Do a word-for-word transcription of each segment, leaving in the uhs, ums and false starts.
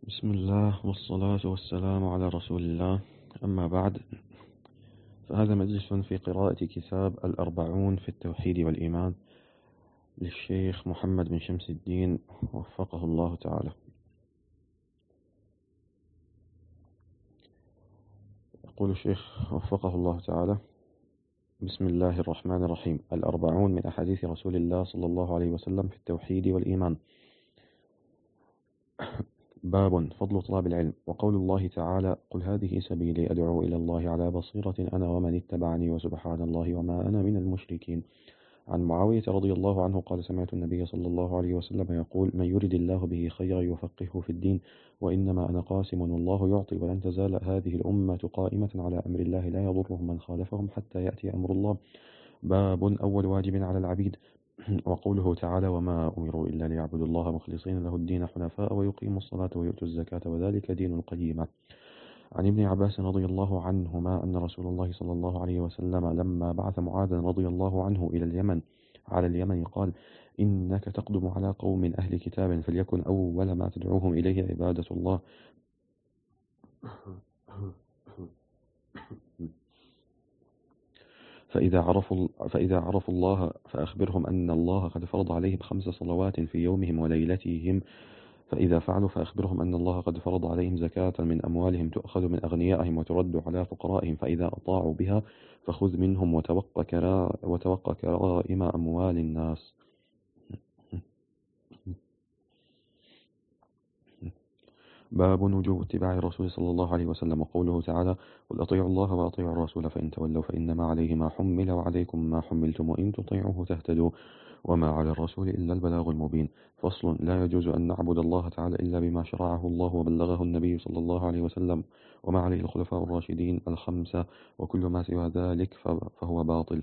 بسم الله والصلاة والسلام على رسول الله. أما بعد، فهذا مجلس في قراءة كتاب الأربعون في التوحيد والإيمان للشيخ محمد بن شمس الدين وفقه الله تعالى. يقول الشيخ وفقه الله تعالى: بسم الله الرحمن الرحيم. الأربعون من أحاديث رسول الله صلى الله عليه وسلم في التوحيد والإيمان. باب فضل طلاب العلم. وقول الله تعالى: قل هذه سبيلي أدعو إلى الله على بصيرة أنا ومن اتبعني وسبحان الله وما أنا من المشركين. عن معاوية رضي الله عنه قال: سمعت النبي صلى الله عليه وسلم يقول: من يرد الله به خيرا يفقهه في الدين، وإنما أنا قاسم والله يعطي، ولن تزال هذه الأمة قائمة على أمر الله لا يضرهم من خالفهم حتى يأتي أمر الله. باب أول واجب على العبيد. وقوله تعالى: وما أمروا إلا ليعبدوا الله مخلصين له الدين حنفاء ويقيموا الصلاة ويؤتوا الزكاة وذلك دين القيمة. عن ابن عباس رضي الله عنهما أن رسول الله صلى الله عليه وسلم لما بعث معاذا رضي الله عنه إلى اليمن على اليمن قال: إنك تقدم على قوم أهل كتاب، فليكن أول ما تدعوهم إليه عبادة الله فإذا عرفوا فإذا عرفوا الله فأخبرهم أن الله قد فرض عليهم خمس صلوات في يومهم وليلتهم، فإذا فعلوا فأخبرهم أن الله قد فرض عليهم زكاة من أموالهم تؤخذ من أغنيائهم وترد على فقرائهم، فإذا أطاعوا بها فخذ منهم وتوق كرا وتوق كرائم أموال الناس. باب وجوب اتباع الرسول صلى الله عليه وسلم. وقوله تعالى: قل أطيعوا الله وأطيعوا الرسول فإن تولوا فإنما عليه ما حمل وعليكم ما حملتم وإن تطيعوه تهتدوا وما على الرسول إلا البلاغ المبين. فصل: لا يجوز أن نعبد الله تعالى إلا بما شرعه الله وبلغه النبي صلى الله عليه وسلم وما عليه الخلفاء الراشدين الخمسة، وكل ما سوى ذلك فهو باطل.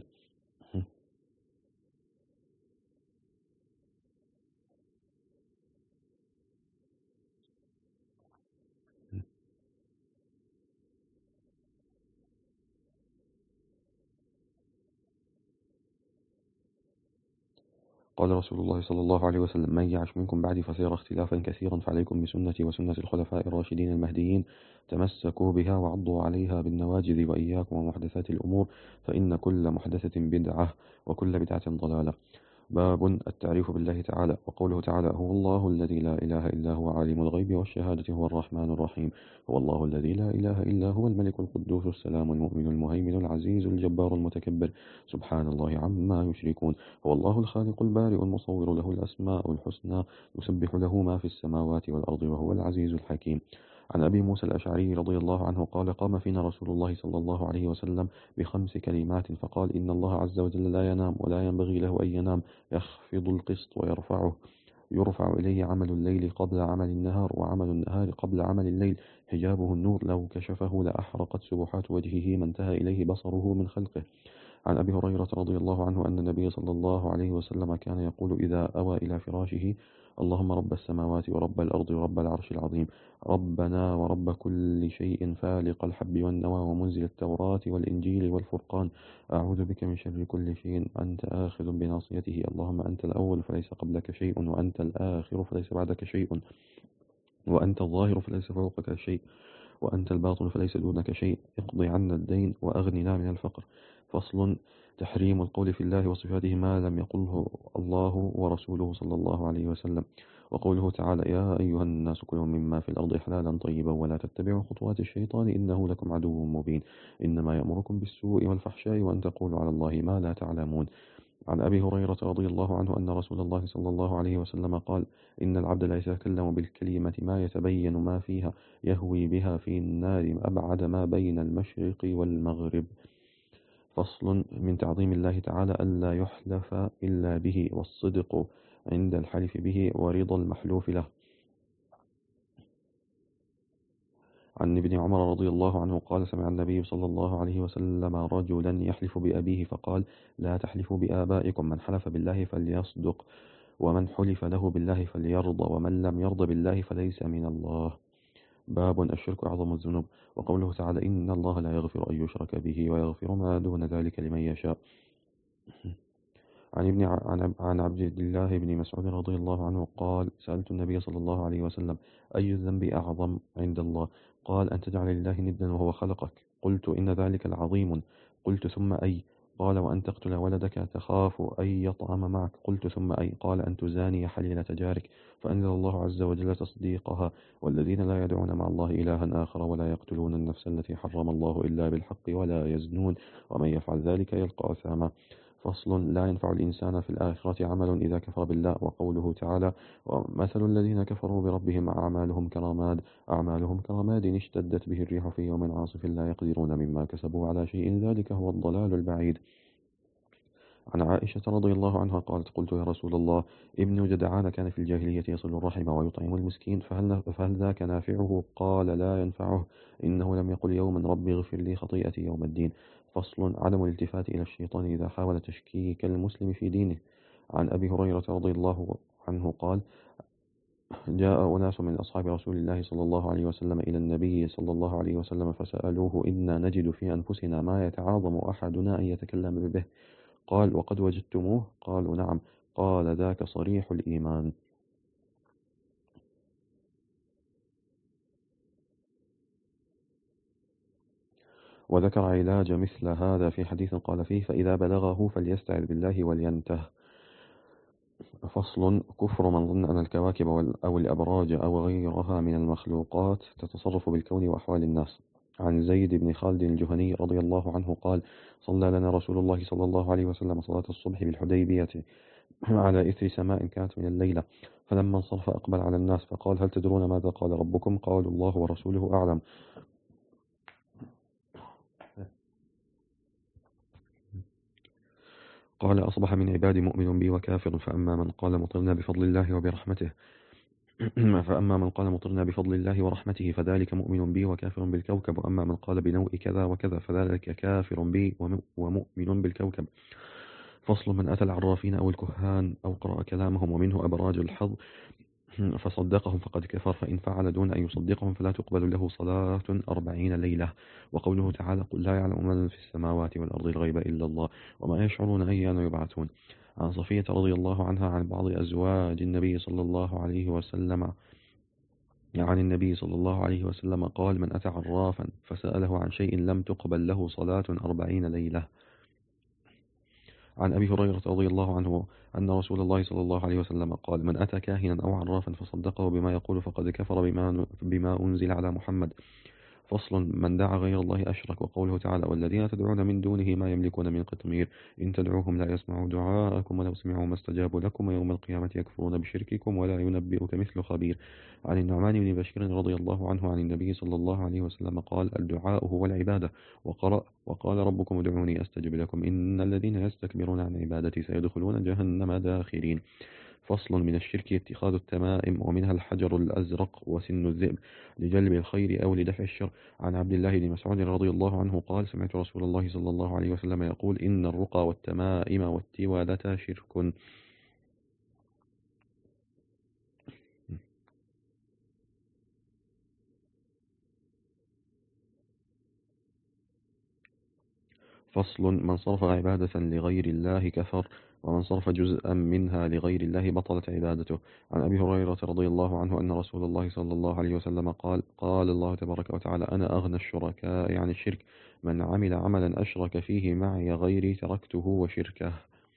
قال رسول الله صلى الله عليه وسلم: من يعش منكم بعدي فسيرى اختلافا كثيرا، فعليكم بسنتي وسنة الخلفاء الراشدين المهديين، تمسكوا بها وعضوا عليها بالنواجذ، وإياكم ومحدثات الأمور، فإن كل محدثة بدعة وكل بدعة ضلالة. باب التعريف بالله تعالى. وقوله تعالى: هو الله الذي لا إله إلا هو عالم الغيب والشهادة هو الرحمن الرحيم. هو الله الذي لا إله إلا هو الملك القدوس السلام المؤمن المهيمن العزيز الجبار المتكبر، سبحان الله عما يشركون. هو الله الخالق البارئ المصور، له الأسماء الحسنى، يسبح له ما في السماوات والأرض وهو العزيز الحكيم. عن أبي موسى الأشعري رضي الله عنه قال: قام فينا رسول الله صلى الله عليه وسلم بخمس كلمات فقال: إن الله عز وجل لا ينام ولا ينبغي له أن ينام، يخفض القسط ويرفعه، يرفع إليه عمل الليل قبل عمل النهار وعمل النهار قبل عمل الليل، حجابه النور، لو كشفه لأحرقت سبحات وجهه ما انتهى إليه بصره من خلقه. عن أبي هريرة رضي الله عنه أن النبي صلى الله عليه وسلم كان يقول إذا أوى إلى فراشه: اللهم رب السماوات ورب الأرض ورب العرش العظيم، ربنا ورب كل شيء، فالق الحب والنوى ومنزل التوراة والإنجيل والفرقان، أعوذ بك من شر كل شيء أنت آخذ بناصيته، اللهم أنت الأول فليس قبلك شيء، وأنت الآخر فليس بعدك شيء، وأنت الظاهر فليس فوقك شيء، وأنت الباطن فليس دونك شيء، اقض عنا الدين وأغننا من الفقر. فصل: تحريم القول في الله وصفاته ما لم يقله الله ورسوله صلى الله عليه وسلم. وقوله تعالى: يا أيها الناس كلوا مما في الأرض حلالا طيبا ولا تتبعوا خطوات الشيطان إنه لكم عدو مبين، إنما يأمركم بالسوء والفحشاء وأن تقولوا على الله ما لا تعلمون. عن أبي هريرة رضي الله عنه أن رسول الله صلى الله عليه وسلم قال: إن العبد لا يتكلم بالكلمة ما يتبين ما فيها، يهوي بها في النار أبعد ما بين المشرق والمغرب. فصل: من تعظيم الله تعالى ألا يحلف إلا به، والصدق عند الحلف به، ورضا المحلوف له. عن ابن عمر رضي الله عنه قال: سمع النبي صلى الله عليه وسلم رجلا يحلف بأبيه فقال: لا تحلفوا بآبائكم، من حلف بالله فليصدق، ومن حلف له بالله فليرضى، ومن لم يرضى بالله فليس من الله. باب الشرك أعظم الذنوب. وقوله تعالى: إن الله لا يغفر أن يشرك به ويغفر ما دون ذلك لمن يشاء. عن ابن ع- عن عن عبد الله بن مسعود رضي الله عنه قال سألت النبي صلى الله عليه وسلم أي الذنب أعظم عند الله؟ قال أن تجعل لله ندا وهو خلقك. قلت إن ذلك لعظيم. قلت ثم أي؟ قال وأن تقتل ولدك تخاف أن يطعم معك. قلت ثم أي؟ قال أن تزاني حليلة جارك. فأنزل الله عز وجل تصديقها والذين لا يدعون مع الله إلها آخر ولا يقتلون النفس التي حرم الله إلا بالحق ولا يزنون ومن يفعل ذلك يلقى أثاما. فصل لا ينفع الإنسان في الآخرة عمل إذا كفر بالله. وقوله تعالى ومثل الذين كفروا بربهم أعمالهم كرماد أعمالهم كرماد اشتدت به الريح في يوم عاصف لا يقدرون مما كسبوا على شيء ذلك هو الضلال البعيد. عن عائشة رضي الله عنها قالت قلت يا رسول الله ابن جدعان كان في الجاهلية يصل الرحم ويطعم المسكين فهل, فهل ذاك نافعه؟ قال لا ينفعه إنه لم يقل يوما ربي اغفر لي خطيئتي يوم الدين. فصل عدم الالتفات إلى الشيطان إذا حاول تشكيك المسلم في دينه. عن أبي هريرة رضي الله عنه قال جاء أناس من أصحاب رسول الله صلى الله عليه وسلم إلى النبي صلى الله عليه وسلم فسألوه إنا نجد في أنفسنا ما يتعاظم أحدنا أن يتكلم به. قال وقد وجدتموه؟ قالوا نعم. قال ذاك صريح الإيمان. وذكر علاج مثل هذا في حديث قال فيه فإذا بلغه فليستعذ بالله ولينته. فصل كفر من ظن أن الكواكب أو الأبراج أو غيرها من المخلوقات تتصرف بالكون وأحوال الناس. عن زيد بن خالد الجهني رضي الله عنه قال صلى لنا رسول الله صلى الله عليه وسلم صلاة الصبح بالحديبية على إثر سماء كانت من الليلة فلما انصرف أقبل على الناس فقال هل تدرون ماذا قال ربكم؟ قالوا الله ورسوله أعلم. قال أصبح من عبادي مؤمن بي وكافر فأما من قال مطرنا بفضل الله وبرحمته فأما من قال مطرنا بفضل الله ورحمته فذلك مؤمن بي وكافر بالكوكب وأما من قال بنوء كذا وكذا فذلك كافر بي ومؤمن بالكوكب. فصل من أتى العرافين أو الكهان أو قرأ كلامهم ومنه أبراج الحظ فصدقهم فقد كفر فإن فعل دون أن يصدقهم فلا تقبل له صلاة أربعين ليلة. وقوله تعالى قل لا يعلم من في السماوات والأرض الغيب إلا الله وما يشعرون أيان يبعثون. عن صفية رضي الله عنها عن بعض أزواج النبي صلى الله عليه وسلم عن النبي صلى الله عليه وسلم قال من أتى عرافا فسأله عن شيء لم تقبل له صلاة أربعين ليلة. عن أبي هريرة رضي الله عنه أن رسول الله صلى الله عليه وسلم قال من أتى كاهنا أو عرافا فصدقه بما يقول فقد كفر بما, بما أنزل على محمد. فصل من دعا غير الله أشرك. وقوله تعالى والذين تدعون من دونه ما يملكون من قطمير إن تدعوهم لا يسمعوا دعاءكم ولو سمعوا ما استجابوا لكم ويوم القيامة يكفرون بشرككم ولا ينبئك مثل خبير. عن النعمان بن بشير رضي الله عنه عن النبي صلى الله عليه وسلم قال الدعاء هو العبادة. وقرأ وقال ربكم ادعوني أستجب لكم إن الذين يستكبرون عن عبادتي سيدخلون جهنم داخرين. فصل من الشرك اتخاذ التمائم ومنها الحجر الأزرق وسن الذئب لجلب الخير أو لدفع الشر. عن عبد الله بن مسعود رضي الله عنه قال سمعت رسول الله صلى الله عليه وسلم يقول إن الرقى والتمائم والتوالة شرك. فصل من صرف عبادة لغير الله كفر ومن صرف جزءا منها لغير الله بطلت عبادته. عن أبي هريرة رضي الله عنه أن رسول الله صلى الله عليه وسلم قال قال الله تبارك وتعالى أنا أغنى الشركاء عن الشرك من عمل عملا أشرك فيه معي غيري تركته وشركه.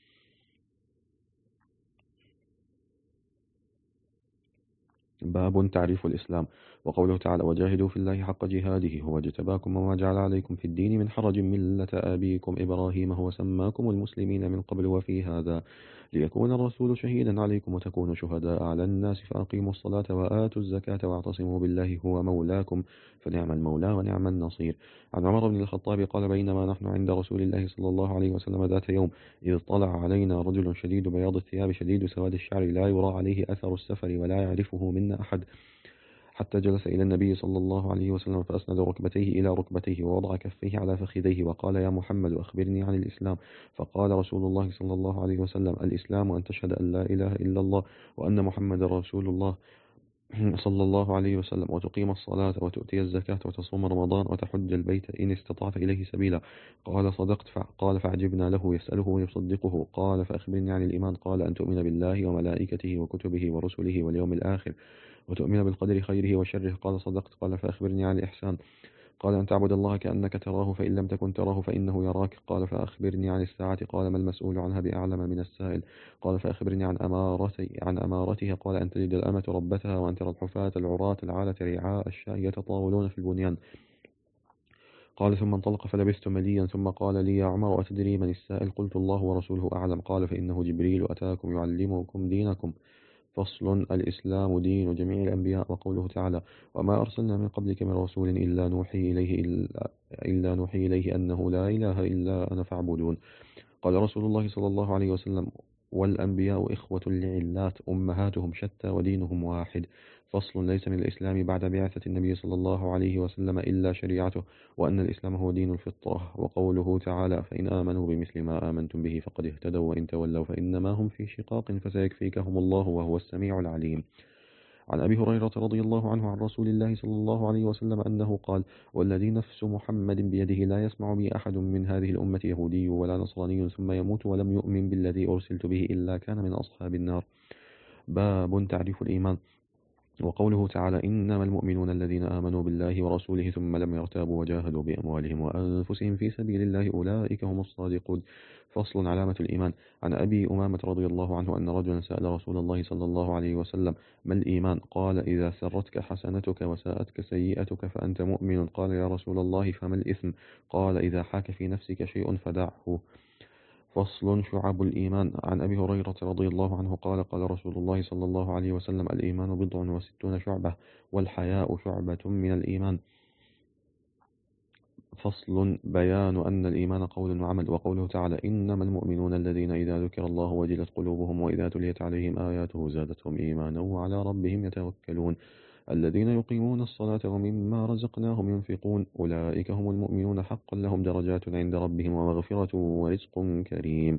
باب تعريف الإسلام. وقوله تعالى وجاهدوا في الله حق جهاده هو اجتباكم وما جعل عليكم في الدين من حرج ملة أبيكم إبراهيم هو سماكم المسلمين من قبل وفي هذا ليكون الرسول شهيدا عليكم وتكونوا شهداء على الناس فأقيموا الصلاة وآتوا الزكاة واعتصموا بالله هو مولاكم فنعم المولى ونعم النصير. عن عمر بن الخطاب قال بينما نحن عند رسول الله صلى الله عليه وسلم ذات يوم إذ طلع علينا رجل شديد بياض الثياب شديد سواد الشعر لا يرى عليه أثر السفر ولا يعرفه منا أحد حتى جلس إلى النبي صلى الله عليه وسلم فأسند ركبتيه إلى ركبتيه ووضع كفيه على فخذيه وقال يا محمد أخبرني عن الإسلام. فقال رسول الله صلى الله عليه وسلم الإسلام أن تشهد أن لا إله إلا الله وأن محمد رسول الله صلى الله عليه وسلم: وتقيم الصلاة وتؤتي الزكاة وتصوم رمضان وتحج البيت إن استطعت إليه سبيلا. قال: صدقت. قال: فعجبنا له يسأله ويصدقه. قال: فأخبرني عن الإيمان. قال: أن تؤمن بالله وملائكته وكتبه ورسله واليوم الآخر وتؤمن بالقدر خيره وشره. قال: صدقت. قال: فأخبرني عن الإحسان. قال: أن تعبد الله كأنك تراه فإن لم تكن تراه فإنه يراك. قال: فأخبرني عن الساعة. قال: ما المسؤول عنها بأعلم من السائل. قال: فأخبرني عن أمارتي عن أمارتها. قال: أن تجد الأمة ربتها وأن ترى الحفاة العراة العالة رعاء الشاء يتطاولون في البنيان. قال: ثم انطلق فلبثت مليا ثم قال لي: يا عمر، أتدري من السائل؟ قلت: الله ورسوله أعلم. قال: فإنه جبريل أتاكم يعلمكم دينكم. فصل: الإسلام دين جميع الأنبياء. وقوله تعالى: وما أرسلنا من قبلك من رسول إلا نوحي إليه إلا, إلا نوحي إليه أنه لا إله إلا أنا فاعبدون. قال رسول الله صلى الله عليه وسلم: والأنبياء إخوة لعلات أمهاتهم شتى ودينهم واحد. فصل: ليس من الإسلام بعد بعثة النبي صلى الله عليه وسلم إلا شريعته، وأن الإسلام هو دين الفطرة. وقوله تعالى: فإن آمنوا بمثل ما آمنتم به فقد اهتدوا وإن تولوا فإنما هم في شقاق فسيكفيكهم الله وهو السميع العليم. عن أبي هريرة رضي الله عنه عن رسول الله صلى الله عليه وسلم أنه قال: والذي نفس محمد بيده لا يسمع بي أحد من هذه الأمة يهودي ولا نصراني ثم يموت ولم يؤمن بالذي أرسلت به إلا كان من أصحاب النار. باب تعريف الإيمان. وقوله تعالى: إنما المؤمنون الذين آمنوا بالله ورسوله ثم لم يرتابوا وجاهدوا بأموالهم وأنفسهم في سبيل الله أولئك هم الصادقون. فصل: علامة الإيمان. عن أبي أمامة رضي الله عنه أن رجلا سأل رسول الله صلى الله عليه وسلم: ما الإيمان؟ قال: إذا سرتك حسنتك وساءتك سيئتك فأنت مؤمن. قال: يا رسول الله فما الإثم؟ قال: إذا حاك في نفسك شيء فدعه. فصل: شعب الإيمان. عن أبي هريرة رضي الله عنه قال: قال رسول الله صلى الله عليه وسلم: الإيمان بضع وستون شعبة والحياء شعبة من الإيمان. فصل: بيان أن الإيمان قول وعمل. وقوله تعالى: إنما المؤمنون الذين إذا ذكر الله وجلت قلوبهم وإذا تليت عليهم آياته زادتهم إيمانا وعلى ربهم يتوكلون الذين يقيمون الصلاة ومما رزقناهم ينفقون أولئك هم المؤمنون حقا لهم درجات عند ربهم ومغفرة ورزق كريم.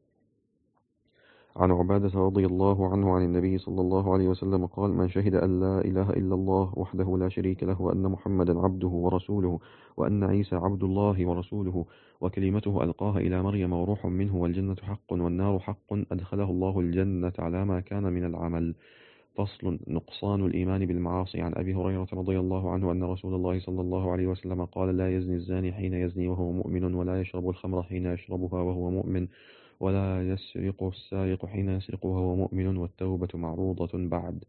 عن عبادة رضي الله عنه عن النبي صلى الله عليه وسلم قال: من شهد أن لا إله إلا الله وحده لا شريك له وأن محمدا عبده ورسوله وأن عيسى عبد الله ورسوله وكلمته ألقاها إلى مريم وروح منه والجنة حق والنار حق أدخله الله الجنة على ما كان من العمل. فصل: نقصان الإيمان بالمعاصي. عن أبي هريرة رضي الله عنه أن رسول الله صلى الله عليه وسلم قال: لا يزني الزاني حين يزني وهو مؤمن ولا يشرب الخمر حين يشربها وهو مؤمن ولا يسرق السارق حين يسرق وهو مؤمن والتوبة معروضة بعد.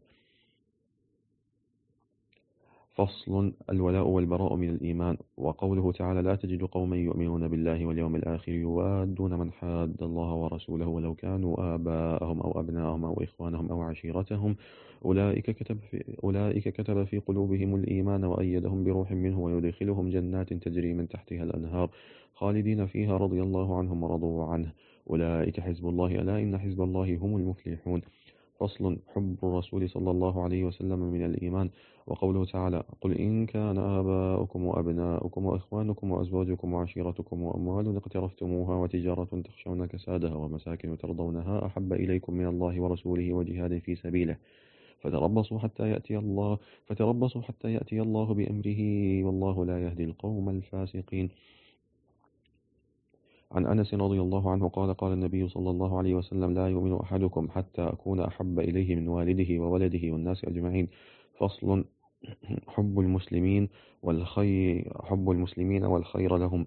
فصل: الولاء والبراء من الإيمان. وقوله تعالى: لا تجد قوما يؤمنون بالله واليوم الآخر يوادون من حاد الله ورسوله ولو كانوا آباءهم أو أبناءهم أو إخوانهم أو عشيرتهم أولئك كتب في, أولئك كتب في قلوبهم الإيمان وأيدهم بروح منه ويدخلهم جنات تجري من تحتها الأنهار خالدين فيها رضي الله عنهم ورضوا عنه أولئك حزب الله ألا إن حزب الله هم المفلحون. فصل: حب الرسول صلى الله عليه وسلم من الإيمان. وقوله تعالى: قل إن كان آباؤكم وأبناؤكم وإخوانكم وأزواجكم وعشيرتكم وأموال اقترفتموها وتجارة تخشون كسادها ومساكن ترضونها أحب إليكم من الله ورسوله وجهاد في سبيله فتربصوا حتى يأتي الله فتربصوا حتى يأتي الله بأمره والله لا يهدي القوم الفاسقين. عن أنس رضي الله عنه قال: قال النبي صلى الله عليه وسلم: لا يؤمن أحدكم حتى أكون أحب إليه من والده وولده والناس أجمعين. فصل: حب المسلمين والخير حب المسلمين والخير لهم.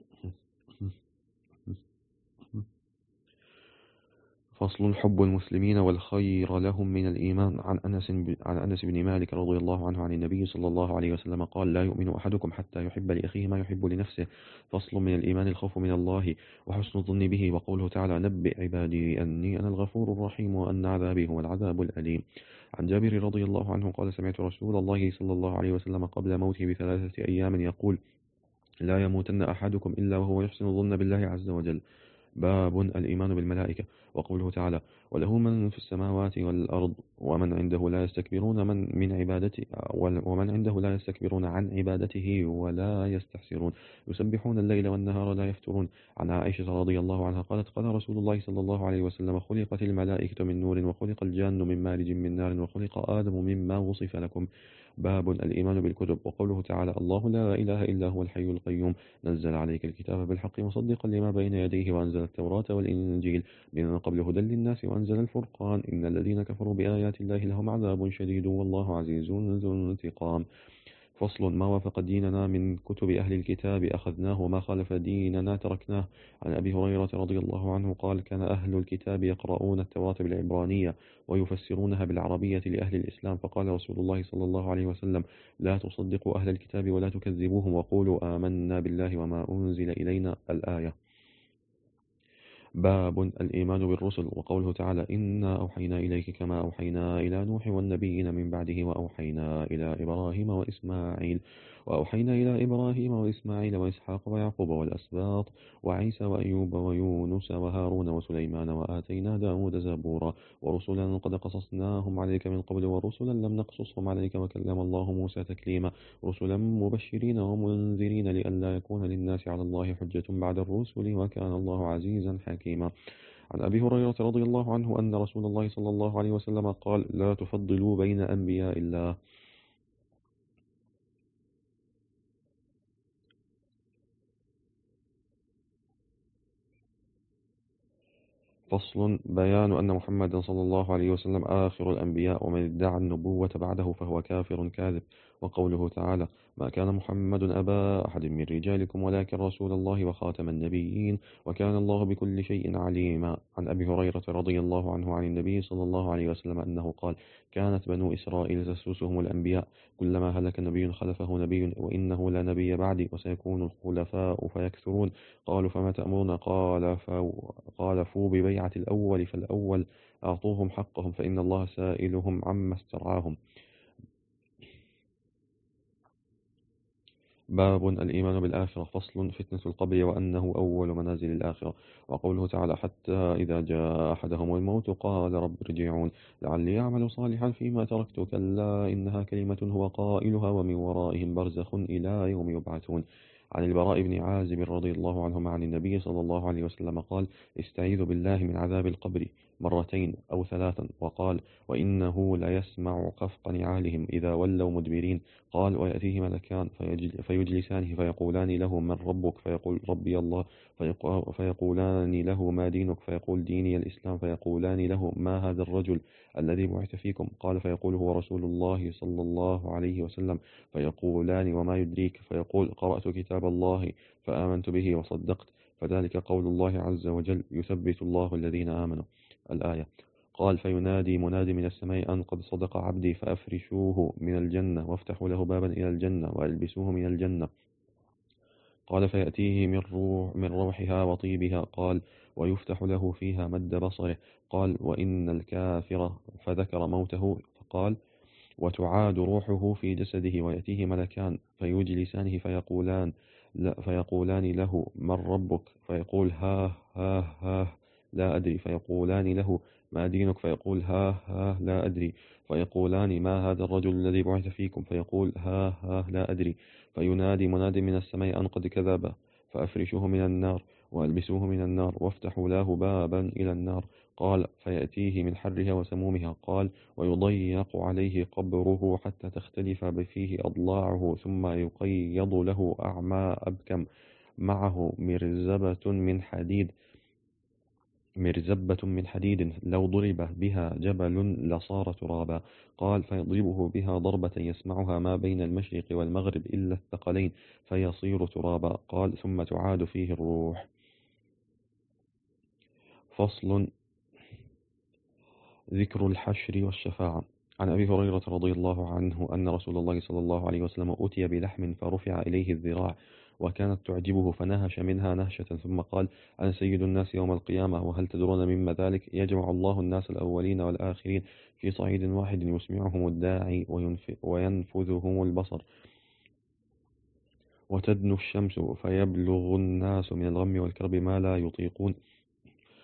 فصل: حب المسلمين والخير لهم من الإيمان. عن أنس عن أنس بن مالك رضي الله عنه عن النبي صلى الله عليه وسلم قال: لا يؤمن أحدكم حتى يحب لأخيه ما يحب لنفسه. فصل: من الإيمان الخوف من الله وحسن الظن به. وقوله تعالى: نبئ عبادي أني أنا الغفور الرحيم وأن عذابي هو العذاب الأليم. عن جابر رضي الله عنه قال: سمعت رسول الله صلى الله عليه وسلم قبل موته بثلاثة أيام يقول: لا يموتن أحدكم إلا وهو يحسن الظن بالله عز وجل. باب الإيمان بالملائكة. وقوله تعالى: وله من في السماوات والأرض ومن عنده لا يستكبرون من من عبادته ومن عنده لا يستكبرون عن عبادته ولا يستحسرون يسبحون الليل والنهار لا يفترون. عن عائشة رضي الله عنها قالت: قال رسول الله صلى الله عليه وسلم: خلقت الملائكة من نور وخلق الجان من مارج من نار وخلق آدم مما وصف لكم. باب الإيمان بالكتب. وقوله تعالى: الله لا إله إلا هو الحي القيوم نزل عليك الكتاب بالحق مصدقا لما بين يديه وأنزل التوراة والإنجيل من قبل هدى للناس وأنزل الفرقان إن الذين كفروا بآيات الله لهم عذاب شديد والله عزيز ذو انتقام. فصل: ما وافق ديننا من كتب أهل الكتاب أخذناه وما خالف ديننا تركناه. عن أبي هريرة رضي الله عنه قال: كان أهل الكتاب يقرؤون التوراة بالعبرانية ويفسرونها بالعربية لأهل الإسلام، فقال رسول الله صلى الله عليه وسلم: لا تصدقوا أهل الكتاب ولا تكذبوهم وقولوا آمنا بالله وما أنزل إلينا. الآية. باب الإيمان بالرسل. وقوله تعالى: إنا أوحينا إليك كما أوحينا إلى نوح والنبيين من بعده وأوحينا إلى إبراهيم وإسماعيل وأوحينا إلى إبراهيم وإسماعيل وإسحاق ويعقوب والأسباط وعيسى وأيوب ويونس وهارون وسليمان وآتينا داود زبورا ورسلا قد قصصناهم عليك من قبل ورسلا لم نقصصهم عليك وكلم الله موسى تكليما رسلا مبشرين ومنذرين لئلا يكون للناس على الله حجة بعد الرسل وكان الله عزيزا حكيما. عن أبي هريرة رضي الله عنه أن رسول الله صلى الله عليه وسلم قال: لا تفضلوا بين أنبياء الله. فصل: بيان أن محمدا صلى الله عليه وسلم آخر الأنبياء ومن ادعى النبوة بعده فهو كافر كاذب. وقوله تعالى: ما كان محمد أبا أحد من رجالكم ولكن رسول الله وخاتم النبيين وكان الله بكل شيء عليما. عن أبي هريرة رضي الله عنه عن النبي صلى الله عليه وسلم أنه قال: كانت بنو إسرائيل تسوسهم الأنبياء كلما هلك نبي خلفه نبي وإنه لا نبي بعدي وسيكون الخلفاء فيكثرون. قالوا: فما تأمرون؟ قال: قال: فوا ببيعة الأول فالأول أعطوهم حقهم فإن الله سائلهم عما استرعاهم. باب الإيمان بالآخرة. فصل: فتنة القبر وأنه أول منازل الآخرة. وقوله تعالى: حتى إذا جاء أحدهم الموت قال رب ارجعون لعلي أعمل صالحا فيما تركت كلا إنها كلمة هو قائلها ومن ورائهم برزخ إلى يوم يبعثون. عن البراء بن عازب رضي الله عنهما عن النبي صلى الله عليه وسلم قال: استعيذ بالله من عذاب القبر مرتين أو ثلاثا. وقال: وإنه ليسمع خفق نعالهم إذا ولوا مدبرين. قال: ويأتيه ملكان فيجلسانه فيقولان له: من ربك؟ فيقول: ربي الله. فيقولان له: ما دينك؟ فيقول: ديني الإسلام. فيقولان له: ما هذا الرجل الذي بعث فيكم؟ قال: فيقول: هو رسول الله صلى الله عليه وسلم. فيقولان: وما يدريك؟ فيقول: قرأت كتاب الله فآمنت به وصدقت. فذلك قول الله عز وجل: يثبت الله الذين آمنوا. الآية. قال: فينادي مناد من السماء أن قد صدق عبدي فأفرشوه من الجنة وافتحوا له بابا إلى الجنة وألبسوه من الجنة. قال: فيأتيه من روح من روحها وطيبها. قال: ويفتح له فيها مد بصره. قال: وإن الكافر. فذكر موته فقال: وتعاد روحه في جسده ويأتيه ملكان فيجلسانه فيقولان لا فيقولان له: من ربك؟ فيقول: ها ها ها لا أدري. فيقولان له: ما دينك؟ فيقول: ها ها لا أدري. فيقولان: ما هذا الرجل الذي بعث فيكم؟ فيقول: ها ها لا أدري. فينادي مناد من السماء أن قد كذب فأفرشوه من النار وألبسوه من النار وافتحوا له بابا إلى النار. قال: فيأتيه من حرها وسمومها. قال: ويضيق عليه قبره حتى تختلف فيه أضلاعه ثم يقيض له أعمى أبكم معه مرزبة من حديد مرزبة من حديد لو ضرب بها جبل لصار ترابا. قال: فيضربه بها ضربة يسمعها ما بين المشرق والمغرب إلا الثقلين فيصير ترابا. قال: ثم تعاد فيه الروح. فصل: ذكر الحشر والشفاعة. عن أبي هريرة رضي الله عنه أن رسول الله صلى الله عليه وسلم أتي بلحم فرفع إليه الذراع وكانت تعجبه فنهش منها نهشة ثم قال: أنا سيد الناس يوم القيامة وهل تدرون مما ذلك؟ يجمع الله الناس الأولين والآخرين في صعيد واحد يسمعهم الداعي وينفذهم البصر وتدنو الشمس فيبلغ الناس من الغم والكرب ما لا يطيقون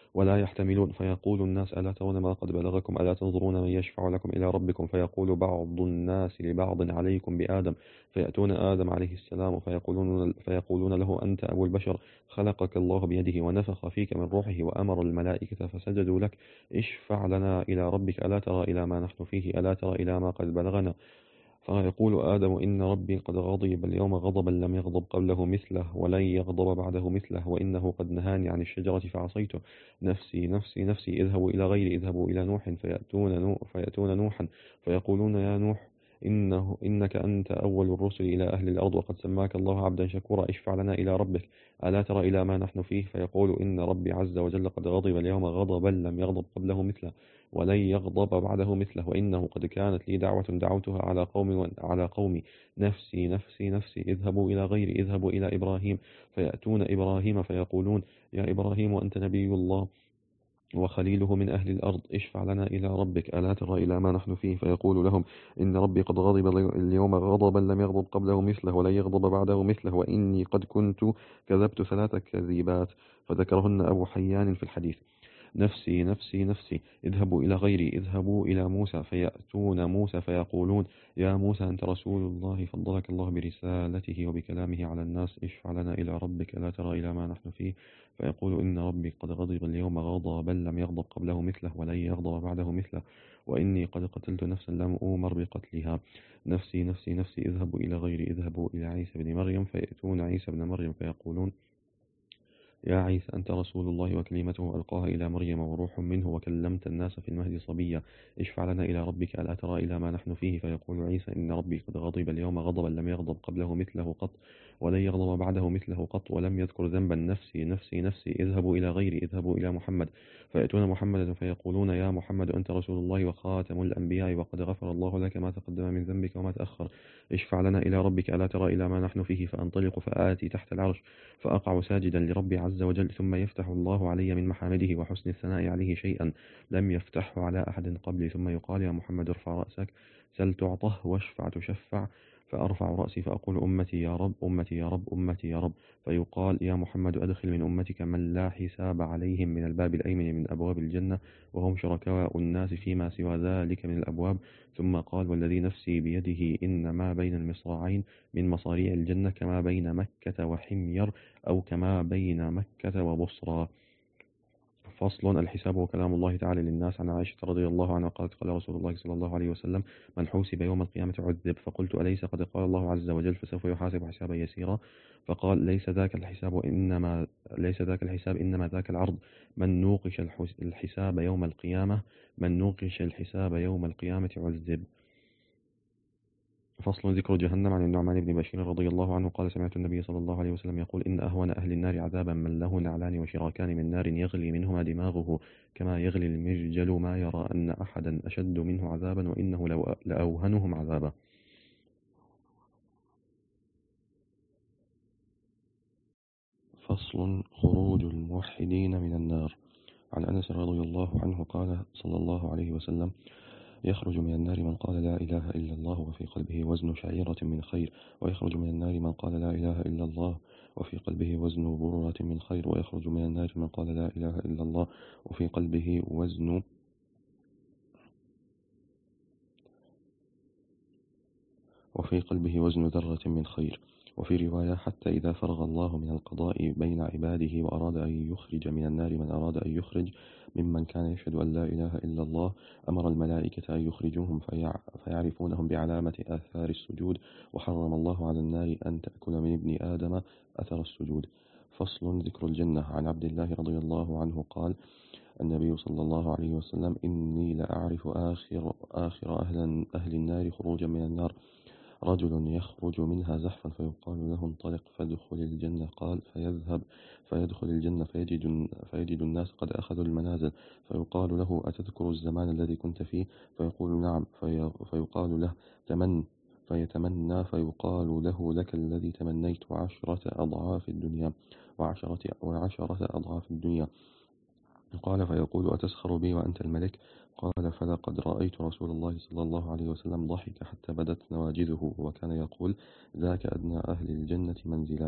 ولا يحتملون، فيقول الناس ألا ترون ما قد بلغكم، ألا تنظرون من يشفع لكم إلى ربكم، فيقول بعض الناس لبعض عليكم بآدم، فيأتون آدم عليه السلام فيقولون, فيقولون له أنت أبو البشر، خلقك الله بيده ونفخ فيك من روحه وأمر الملائكة فسجدوا لك، اشفع لنا إلى ربك، ألا ترى إلى ما نحن فيه، ألا ترى إلى ما قد بلغنا. فيقول آدم إن ربي قد غضب اليوم غضبا لم يغضب قبله مثله ولن يغضب بعده مثله، وإنه قد نهاني عن الشجرة فعصيته، نفسي نفسي نفسي اذهبوا إلى غيري، اذهبوا إلى نوح، فيأتون, نوح فيأتون نوحا فيقولون يا نوح إنه إنك أنت أول الرسل إلى أهل الأرض وقد سماك الله عبدا شكورا، اشفع لنا إلى ربك، ألا ترى إلى ما نحن فيه. فيقول إن ربي عز وجل قد غضب اليوم غضبا لم يغضب قبله مثله ولن يغضب بعده مثله، وإنه قد كانت لي دعوة دعوتها على قومي على قومي نفسي نفسي نفسي اذهبوا إلى غيري، اذهبوا إلى إبراهيم، فيأتون إبراهيم فيقولون يا إبراهيم أنت نبي الله وخليله من أهل الأرض، اشفع لنا إلى ربك، ألا ترى إلى ما نحن فيه. فيقول لهم إن ربي قد غضب اليوم غضبا لم يغضب قبله مثله ولن يغضب بعده مثله، وإني قد كنت كذبت ثلاث كذبات، فذكرهن أبو حيان في الحديث. نفسي نفسي نفسي اذهبوا إلى غيري، اذهبوا إلى موسى، فيأتون موسى فيقولون يا موسى أنت رسول الله فضلك الله برسالته وبكلامه على الناس، اشفع لنا إلى ربك، ألا ترى إلى ما نحن فيه. فيقول إن ربي قد غضب اليوم غضبا لم يغضب قبله مثله ولن يغضب بعده مثله، وإني قد قتلت نفسا لم أؤمر بقتلها، نفسي نفسي نفسي اذهبوا إلى غيري، اذهبوا إلى عيسى بن مريم، فيأتون عيسى بن مريم فيقولون يا عيسى أنت رسول الله وكلمته ألقاها إلى مريم وروح منه وكلمت الناس في المهد صبيا، اشفع لنا إلى ربك، ألا ترى إلى ما نحن فيه. فيقول عيسى إن ربي قد غضب اليوم غضبا لم يغضب قبله مثله قط ولن يغضب بعده مثله قط، ولم يذكر ذنبا، نفسي نفسي نفسي اذهبوا إلى غيري، اذهبوا إلى محمد. فيأتون محمدا فيقولون يا محمد أنت رسول الله وخاتم الأنبياء وقد غفر الله لك ما تقدم من ذنبك وما تأخر، اشفع لنا إلى ربك، ألا ترى إلى ما نحن فيه. فأنطلق فآتي تحت العرش فأقع ساجدا لربي عز وجل، ثم يفتح الله علي من محامده وحسن الثناء عليه شيئا لم يفتحه على أحد قبلي، ثم يقال يا محمد ارفع رأسك سل تعطه واشفع تشفع، فأرفع رأسي فأقول أمتي يا رب أمتي يا رب أمتي يا رب، فيقال يا محمد أدخل من أمتك من لا حساب عليهم من الباب الأيمن من أبواب الجنة وهم شركاء الناس فيما سوى ذلك من الأبواب. ثم قال والذي نفسي بيده إن ما بين المصراعين من مصاريع الجنة كما بين مكة وحمير أو كما بين مكة وبصرى. فصل. الحساب وكلام الله تعالى للناس. عن عائشة رضي الله عنها قالت قال رسول الله صلى الله عليه وسلم من حوسب يوم القيامة عذب، فقلت أليس قد قال الله عز وجل فسوف يحاسب حسابا يسيرا؟ فقال ليس ذاك الحساب إنما ليس ذاك الحساب إنما ذاك العرض، من نوقش الحساب يوم القيامة من نوقش الحساب يوم القيامة عذب. فصل. ذكر جهنم. عن النعمان بن بشير رضي الله عنه قال سمعت النبي صلى الله عليه وسلم يقول إن أهون أهل النار عذابا من له نعلان وشراكان من نار يغلي منهما دماغه كما يغلي المرجل ما يرى أن أحدا أشد منه عذابا وإنه لأوهنهم عذابا. فصل. خروج الموحدين من النار. عن أنس رضي الله عنه قال صلى الله عليه وسلم يخرج من النار من قال لا إله إلا الله وفي قلبه وزن شعيرة من خير، ويخرج من النار من قال لا إله إلا الله وفي قلبه وزن بررة من خير، ويخرج من النار من قال لا إله إلا الله وفي قلبه وزن وفي قلبه وزن ذرة من خير. وفي رواية حتى إذا فرغ الله من القضاء بين عباده وأراد أن يخرج من النار من أراد أن يخرج ممن كان يشهد أن لا إله إلا الله أمر الملائكة أن يخرجوهم فيعرفونهم بعلامة آثار السجود، وحرم الله على النار أن تأكل من ابن آدم أثر السجود. فصل. ذكر الجنة. عن عبد الله رضي الله عنه قال النبي صلى الله عليه وسلم إني لأعرف آخر, آخر أهل, أهل النار خروجا من النار رجل يخرج منها زحفا فيقال له انطلق فادخل الجنة، قال فيذهب فيدخل الجنة فيجد, فيجد الناس قد أخذوا المنازل، فيقال له أتذكر الزمان الذي كنت فيه؟ فيقول نعم، في فيقال له تمن فيتمنى، فيقال له لك الذي تمنيت عشرة أضعاف الدنيا وعشرة, وعشرة أضعاف الدنيا. قال فيقول أتسخر بي وأنت الملك؟ قال فلقد رأيت رسول الله صلى الله عليه وسلم ضحك حتى بدت نواجذه وكان يقول ذاك أدنى أهل الجنة منزلا.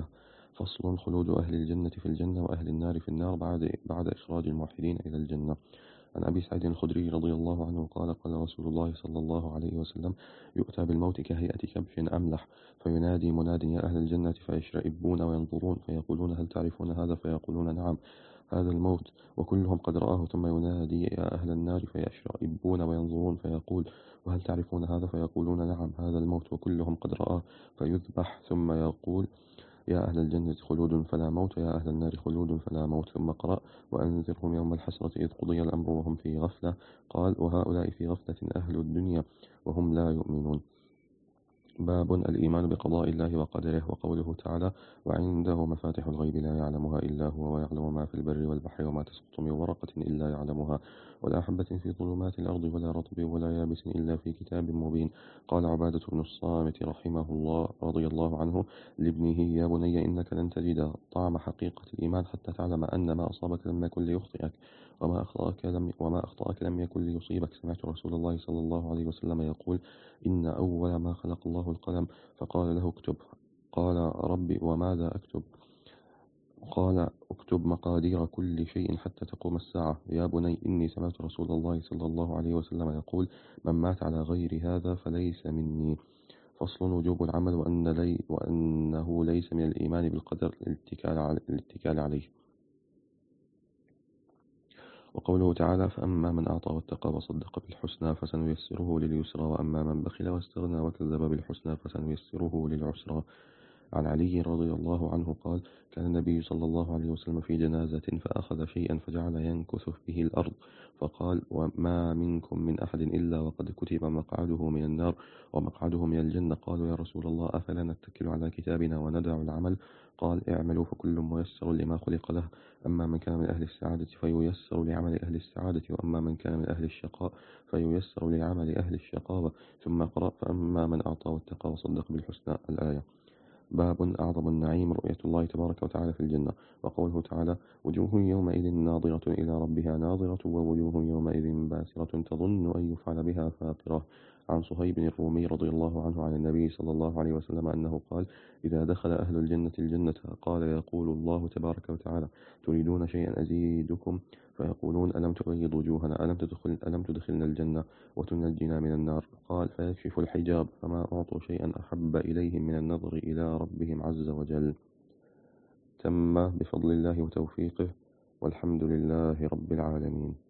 فصل: خلود أهل الجنة في الجنة وأهل النار في النار بعد بعد إخراج الموحدين إلى الجنة. عن أبي سعيد الخدري رضي الله عنه قال: قال رسول الله صلى الله عليه وسلم: يؤتى بالموت كهيئة كبش أملح، فينادي مناد: يا أهل الجنة، فيشرئبون وينظرون، فيقولون: هل تعرفون هذا؟ فيقولون: نعم، هذا الموت. وكلهم قد رآه. ثم ينادي: يا أهل النار، فيشرئبون وينظرون، فيقول: وهل تعرفون هذا؟ فيقولون: نعم، هذا الموت. وكلهم قد رآه. فيذبح. ثم يقول: يا أهل الجنة خلود فلا موت، يا أهل النار خلود فلا موت. ثم قرأ: وأنذرهم يوم الحسرة إذ قضي الأمر وهم في غفلة. قال: وهؤلاء في غفلة أهل الدنيا وهم لا يؤمنون. باب الإيمان بقضاء الله وقدره. وقوله تعالى: وعنده مفاتح الغيب لا يعلمها إلا هو، ويعلم ما في البر والبحر، وما تسقط من ورقة إلا يعلمها، ولا حبة في ظلمات الأرض، ولا رطب ولا يابس إلا في كتاب مبين. قال عبادة بن الصامت رحمه الله رضي الله عنه لابنه: يا بني، إنك لن تجد طعم حقيقة الإيمان حتى تعلم أن ما أصابك لم يكن ليخطئك، وما أخطأك لم, وما أخطأك لم يكن ليصيبك. سمعت رسول الله صلى الله عليه وسلم يقول: إن أول ما خلق الله القلم، فقال له: اكتب. قال: ربي وماذا أكتب؟ قال: اكتب مقادير كل شيء حتى تقوم الساعة. يا بني، إني سمعت رسول الله صلى الله عليه وسلم يقول: من مات على غير هذا فليس مني. فصل: وجوب العمل وأن لي وأنه ليس من الإيمان بالقدر الاتكال على الاتكال عليه. وقوله تعالى: فأما من أعطى واتقى وصدق بالحسنى فسنيسره لليسرى، وأما من بخل واستغنى وكذب بالحسنى فسنيسره للعسرى. عن علي رضي الله عنه قال: كان النبي صلى الله عليه وسلم في جنازة فأخذ شيئا فجعل ينكث به الأرض، فقال: وما منكم من أحد إلا وقد كتب مقعده من النار ومقعده من الجنة. قالوا: يا رسول الله، أفلا نتكل على كتابنا وندع العمل؟ قال: اعملوا فكل ميسر لما خلق له. أما من كان من أهل السعادة فييسر لعمل أهل السعادة، وأما من كان من أهل الشقاء فييسر لعمل أهل الشقاوة. ثم قرأ: فأما من أعطى واتقى وصدق بالحسنى، الآية. باب أعظم النعيم رؤية الله تبارك وتعالى في الجنة. وقوله تعالى: وجوه يومئذ ناظرة إلى ربها ناظرة، ووجوه يومئذ باسرة تظن أن يفعل بها فاقرة. عن صهيب الرومي رضي الله عنه عن النبي صلى الله عليه وسلم أنه قال: إذا دخل أهل الجنة الجنة قال يقول الله تبارك وتعالى: تريدون شيئا أزيدكم؟ فيقولون: ألم تبيض وجوهنا، ألم تدخل ألم تدخلنا الجنة وتنجنا من النار؟ قال: فيكشف الحجاب، فما أعطوا شيئا أحب إليهم من النظر إلى ربهم عز وجل. تم بفضل الله وتوفيقه، والحمد لله رب العالمين.